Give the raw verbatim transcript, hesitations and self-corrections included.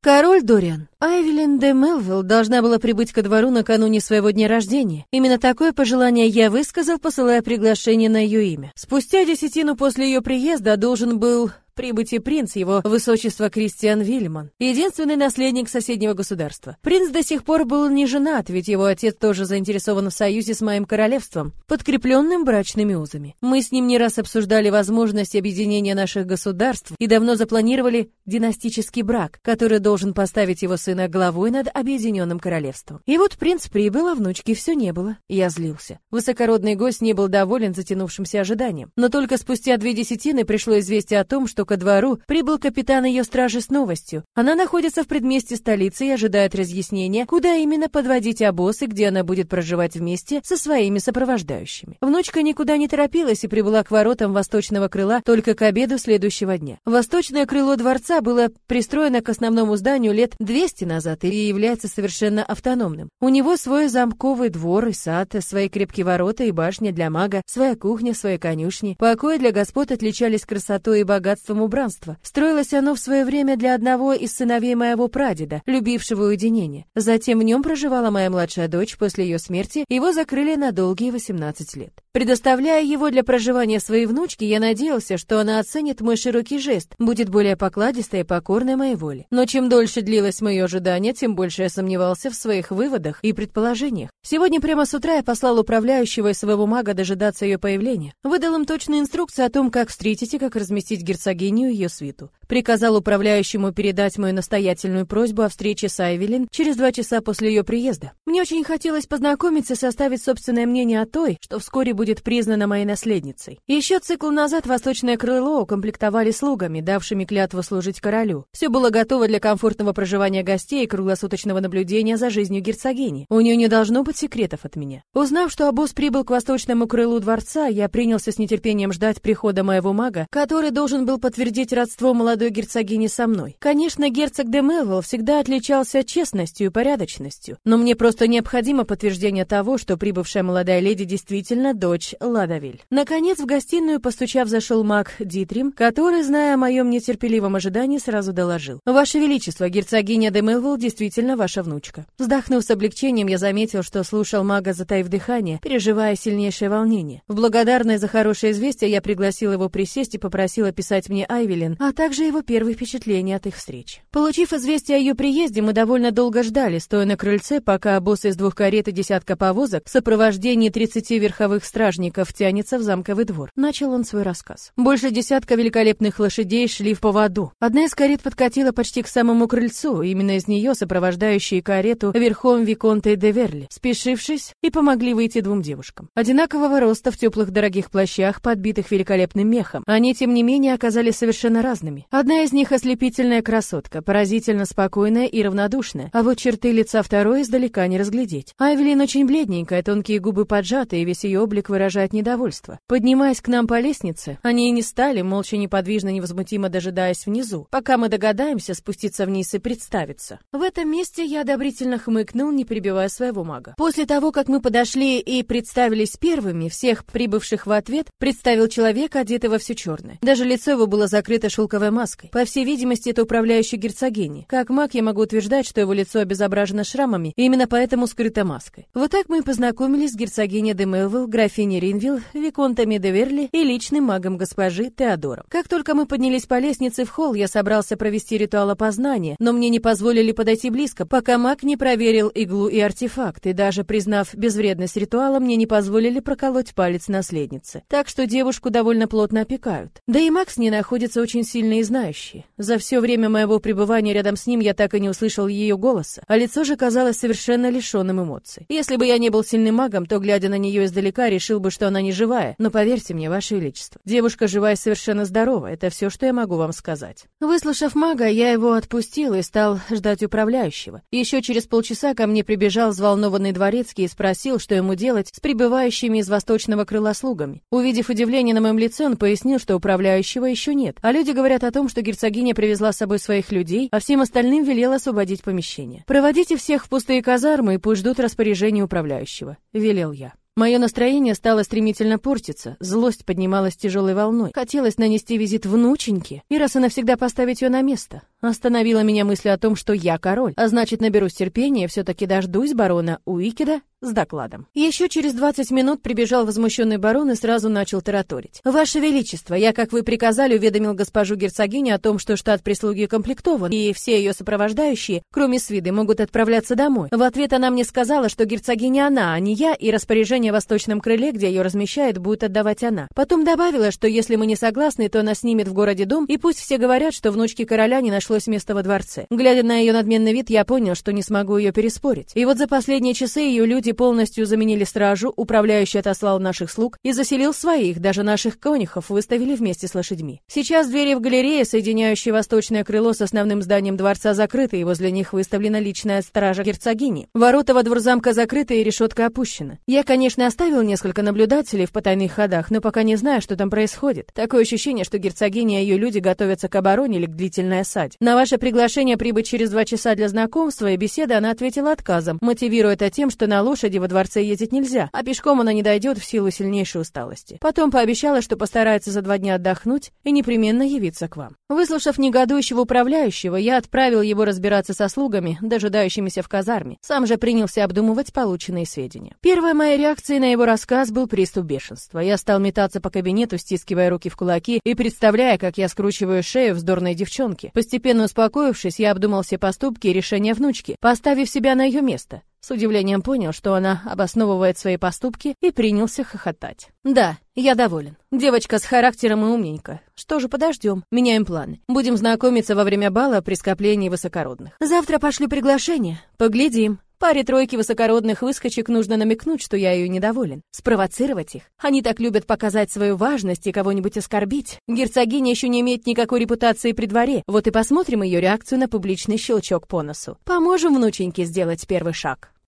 Король Дориан. Айвелин де Мелвилл должна была прибыть ко двору накануне своего дня рождения. Именно такое пожелание я высказал, посылая приглашение на ее имя. Спустя десятину после ее приезда должен был прибыть и принц, его высочество Кристиан Вильман, единственный наследник соседнего государства. Принц до сих пор был не женат, ведь его отец тоже заинтересован в союзе с моим королевством, подкрепленным брачными узами. Мы с ним не раз обсуждали возможность объединения наших государств и давно запланировали династический брак, который должен поставить его сына главой над объединенным королевством. И вот принц прибыл, а внучки все не было. Я злился. Высокородный гость не был доволен затянувшимся ожиданием. Но только спустя две десятины пришло известие о том, что ко двору прибыл капитан ее стражи с новостью. Она находится в предместье столицы и ожидает разъяснения, куда именно подводить обоз и где она будет проживать вместе со своими сопровождающими. Внучка никуда не торопилась и прибыла к воротам восточного крыла только к обеду следующего дня. Восточное крыло дворца было пристроено к основному зданию лет двести назад и является совершенно автономным. У него свой замковый двор и сад, свои крепкие ворота и башня для мага, своя кухня, свои конюшни. Покои для господ отличались красотой и богатством убранства. Строилось оно в свое время для одного из сыновей моего прадеда, любившего уединение. Затем в нем проживала моя младшая дочь. После ее смерти его закрыли на долгие восемнадцать лет. Предоставляя его для проживания своей внучки, я надеялся, что она оценит мой широкий жест, будет более покладистой и покорной моей воле. Но чем дольше длилось мое ожидание, тем больше я сомневался в своих выводах и предположениях. Сегодня прямо с утра я послал управляющего и своего мага дожидаться ее появления. Выдал им точные инструкции о том, как встретить и как разместить герцогиню и ее свиту. Приказал управляющему передать мою настоятельную просьбу о встрече с Айвелин через два часа после ее приезда. Мне очень хотелось познакомиться и составить собственное мнение о той, что вскоре будет признана моей наследницей. Еще цикл назад восточное крыло укомплектовали слугами, давшими клятву служить королю. Все было готово для комфортного проживания гостей и круглосуточного наблюдения за жизнью герцогини. У нее не должно быть секретов от меня. Узнав, что обоз прибыл к восточному крылу дворца, я принялся с нетерпением ждать прихода моего мага, который должен был подтвердить родство молодой герцогини со мной. Конечно, герцог де Мелвилл всегда отличался честностью и порядочностью, но мне просто необходимо подтверждение того, что прибывшая молодая леди действительно дочь Ладовиль. Наконец, в гостиную, постучав, зашел маг Дитрим, который, зная о моем нетерпеливом ожидании, сразу доложил: «Ваше Величество, герцогиня де Мелвилл действительно ваша внучка». Вздохнув с облегчением, я заметил, что слушал мага, затаив дыхание, переживая сильнейшее волнение. В благодарность за хорошее известие я пригласил его присесть и попросил описать мне Айвелин, а также его первые впечатления от их встреч. Получив известие о ее приезде, мы довольно долго ждали, стоя на крыльце, пока обоз из двух карет и десятка повозок в сопровождении тридцати верховых стражников тянется в замковый двор. Начал он свой рассказ. Больше десятка великолепных лошадей шли в поводу. Одна из карет подкатила почти к самому крыльцу, именно из нее сопровождающие карету верхом виконты де Верли, спешившись, и помогли выйти двум девушкам. Одинакового роста, в теплых дорогих плащах, подбитых великолепным мехом. Они, тем не менее, оказались совершенно разными. Одна из них ослепительная красотка, поразительно спокойная и равнодушная, а вот черты лица второй издалека не разглядеть. Айвелин очень бледненькая, тонкие губы поджаты, и весь ее облик выражает недовольство. Поднимаясь к нам по лестнице, они и не стали, молча, неподвижно, невозмутимо дожидаясь внизу, пока мы догадаемся спуститься вниз и представиться. В этом месте я одобрительно хмыкнул, не перебивая своего мага. После того, как мы подошли и представились первыми, всех прибывших в ответ представил человека, одетого все черное. Даже лицо его было закрыто шелковой маской. По всей видимости, это управляющий герцогини. Как маг я могу утверждать, что его лицо обезображено шрамами, и именно поэтому скрыто маской. Вот так мы и познакомились с герцогиней де Мелвилл, графиней Ринвилл, виконтами де Верли и личным магом госпожи Теодором. Как только мы поднялись по лестнице в холл, я собрался провести ритуал опознания, но мне не позволили подойти близко, пока маг не проверил иглу и артефакт, и даже признав безвредность ритуала, мне не позволили проколоть палец наследницы. Так что девушку довольно плотно опекают. Да и маг с ней находится очень сильный и знающий. За все время моего пребывания рядом с ним я так и не услышал ее голоса, а лицо же казалось совершенно лишенным эмоций. Если бы я не был сильным магом, то, глядя на нее издалека, решил бы, что она не живая. Но поверьте мне, Ваше Величество, девушка живая и совершенно здорова. Это все, что я могу вам сказать. Выслушав мага, я его отпустил и стал ждать управляющего. Еще через полчаса ко мне прибежал взволнованный дворецкий и спросил, что ему делать с прибывающими из восточного крыла слугами. Увидев удивление на моем лице, он пояснил, что управляющего еще нет, а люди говорят о том, что герцогиня привезла с собой своих людей, а всем остальным велела освободить помещение. «Проводите всех в пустые казармы и пусть ждут распоряжения управляющего», — велел я. Мое настроение стало стремительно портиться, злость поднималась тяжелой волной. Хотелось нанести визит внученьке и раз и навсегда поставить ее на место. Остановила меня мысль о том, что я король, а значит, наберусь терпения, все-таки дождусь барона Уикеда с докладом. Еще через двадцать минут прибежал возмущенный барон и сразу начал тараторить. «Ваше Величество, я, как вы приказали, уведомил госпожу герцогиню о том, что штат прислуги укомплектован, и все ее сопровождающие, кроме свиты, могут отправляться домой. В ответ она мне сказала, что герцогиня она, а не я, и распоряжение в восточном крыле, где ее размещает, будет отдавать она. Потом добавила, что если мы не согласны, то она снимет в городе дом, и пусть все говорят, что внучке короля не нашлось места во дворце. Глядя на ее надменный вид, я понял, что не смогу ее переспорить. И вот за последние часы ее люди полностью заменили стражу, управляющий отослал наших слуг и заселил своих, даже наших конюхов выставили вместе с лошадьми. Сейчас двери в галерее, соединяющие восточное крыло с основным зданием дворца, закрыты, и возле них выставлена личная стража герцогини. Ворота во двор замка закрыты и решетка опущена. Я, конечно, оставил несколько наблюдателей в потайных ходах, но пока не знаю, что там происходит. Такое ощущение, что герцогиня и ее люди готовятся к обороне или к длительной осаде. На ваше приглашение прибыть через два часа для знакомства и беседы она ответила отказом, мотивируя это тем, что на лошади во дворце ездить нельзя, а пешком она не дойдет в силу сильнейшей усталости. Потом пообещала, что постарается за два дня отдохнуть и непременно явиться к вам. Выслушав негодующего управляющего, я отправил его разбираться со слугами, дожидающимися в казарме. Сам же принялся обдумывать полученные сведения. Первой моей реакцией на его рассказ был приступ бешенства. Я стал метаться по кабинету, стискивая руки в кулаки и представляя, как я скручиваю шею вздорной девчонки. Постепенно успокоившись, я обдумал все поступки и решения внучки, поставив себя на ее место. С удивлением понял, что она обосновывает свои поступки, и принялся хохотать. Да, я доволен. Девочка с характером и умненько. Что же, подождем. Меняем планы. Будем знакомиться во время бала при скоплении высокородных. Завтра пошлю приглашение. Поглядим. Паре тройки высокородных выскочек нужно намекнуть, что я ее недоволен. Спровоцировать их. Они так любят показать свою важность и кого-нибудь оскорбить. Герцогиня еще не имеет никакой репутации при дворе. Вот и посмотрим ее реакцию на публичный щелчок по носу. Поможем внученьке сделать первый шаг.